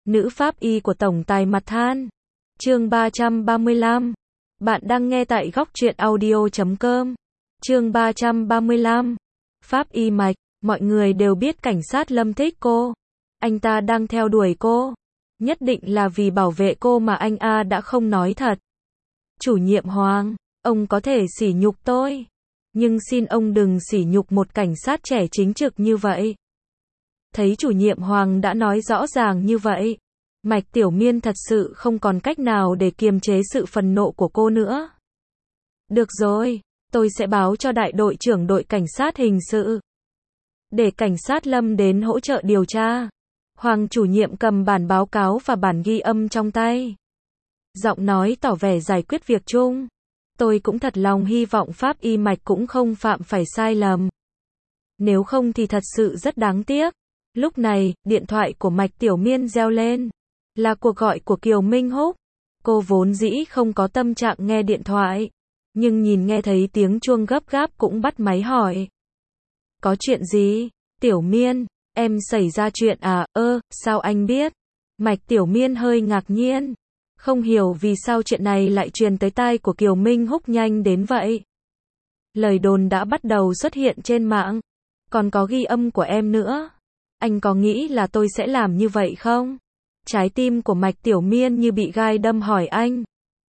Nữ pháp y của tổng tài mặt than. Chương 335. Bạn đang nghe tại góc truyện audio.com. Chương 335. Pháp y Mạch. Mọi người đều biết cảnh sát Lâm thích cô. Anh ta đang theo đuổi cô. Nhất định là vì bảo vệ cô mà anh A đã không nói thật. Chủ nhiệm Hoàng, ông có thể sỉ nhục tôi. Nhưng xin ông đừng sỉ nhục một cảnh sát trẻ chính trực như vậy. Thấy chủ nhiệm Hoàng đã nói rõ ràng như vậy, Mạch Tiểu Miên thật sự không còn cách nào để kiềm chế sự phẫn nộ của cô nữa. Được rồi, tôi sẽ báo cho đại đội trưởng đội cảnh sát hình sự. Để cảnh sát Lâm đến hỗ trợ điều tra. Hoàng chủ nhiệm cầm bản báo cáo và bản ghi âm trong tay. Giọng nói tỏ vẻ giải quyết việc chung. Tôi cũng thật lòng hy vọng pháp y Mạch cũng không phạm phải sai lầm. Nếu không thì thật sự rất đáng tiếc. Lúc này, điện thoại của Mạch Tiểu Miên reo lên. Là cuộc gọi của Kiều Minh Húc. Cô vốn dĩ không có tâm trạng nghe điện thoại. Nhưng nghe thấy tiếng chuông gấp gáp cũng bắt máy hỏi. Có chuyện gì? Tiểu Miên, em xảy ra chuyện à? Sao anh biết? Mạch Tiểu Miên hơi ngạc nhiên. Không hiểu vì sao chuyện này lại truyền tới tai của Kiều Minh Húc nhanh đến vậy. Lời đồn đã bắt đầu xuất hiện trên mạng. Còn có ghi âm của em nữa. Anh có nghĩ là tôi sẽ làm như vậy không? Trái tim của Mạch Tiểu Miên như bị gai đâm hỏi anh.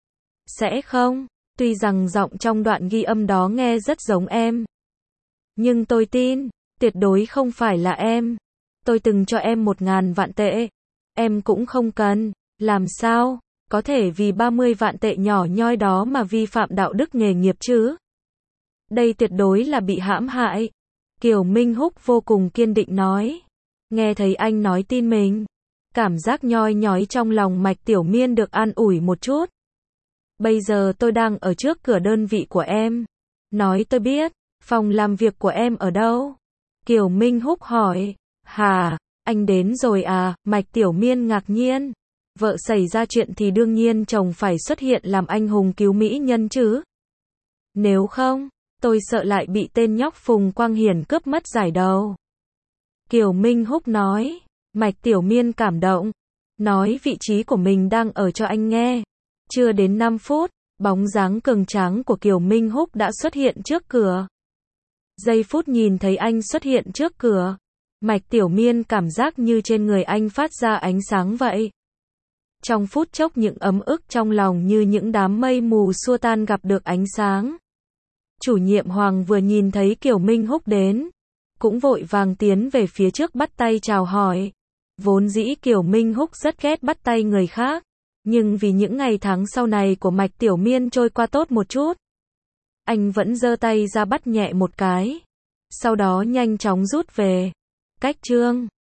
Sẽ không, tuy rằng giọng trong đoạn ghi âm đó nghe rất giống em. Nhưng tôi tin, tuyệt đối không phải là em. Tôi từng cho em 1.000 vạn tệ. Em cũng không cần, làm sao? Có thể vì 30 vạn tệ nhỏ nhoi đó mà vi phạm đạo đức nghề nghiệp chứ? Đây tuyệt đối là bị hãm hại. Kiều Minh Húc vô cùng kiên định nói. Nghe thấy anh nói tin mình. Cảm giác nhoi nhói trong lòng Mạch Tiểu Miên được an ủi một chút. Bây giờ tôi đang ở trước cửa đơn vị của em. Nói tôi biết, phòng làm việc của em ở đâu? Kiều Minh Húc hỏi. Hả, anh đến rồi à? Mạch Tiểu Miên ngạc nhiên. Vợ xảy ra chuyện thì đương nhiên chồng phải xuất hiện làm anh hùng cứu mỹ nhân chứ. Nếu không, tôi sợ lại bị tên nhóc Phùng Quang Hiển cướp mất giải đầu. Kiều Minh Húc nói. Mạch Tiểu Miên cảm động. Nói vị trí của mình đang ở cho anh nghe. Chưa đến 5 phút, bóng dáng cường tráng của Kiều Minh Húc đã xuất hiện trước cửa. Giây phút nhìn thấy anh xuất hiện trước cửa, Mạch Tiểu Miên cảm giác như trên người anh phát ra ánh sáng vậy. Trong phút chốc những ấm ức trong lòng như những đám mây mù xua tan gặp được ánh sáng. Chủ nhiệm Hoàng vừa nhìn thấy Kiều Minh Húc đến, cũng vội vàng tiến về phía trước bắt tay chào hỏi. Vốn dĩ Kiều Minh Húc rất ghét bắt tay người khác, nhưng vì những ngày tháng sau này của Mạch Tiểu Miên trôi qua tốt một chút, anh vẫn giơ tay ra bắt nhẹ một cái, sau đó nhanh chóng rút về. Cách chương